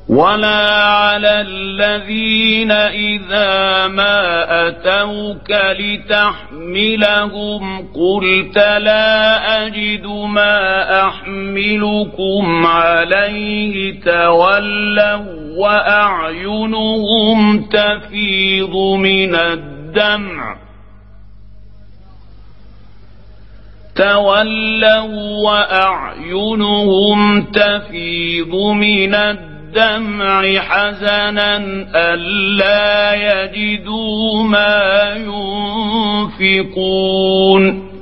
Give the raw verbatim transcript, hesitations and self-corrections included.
ولا على الذين إذا ما أتوك لتحملهم قلت لا أجد ما أحملكم عليه تولوا وأعينهم تفيض من الدمع تولوا وأعينهم تفيض من الدمع الدمع حزنا ألا يجدوا ما ينفقون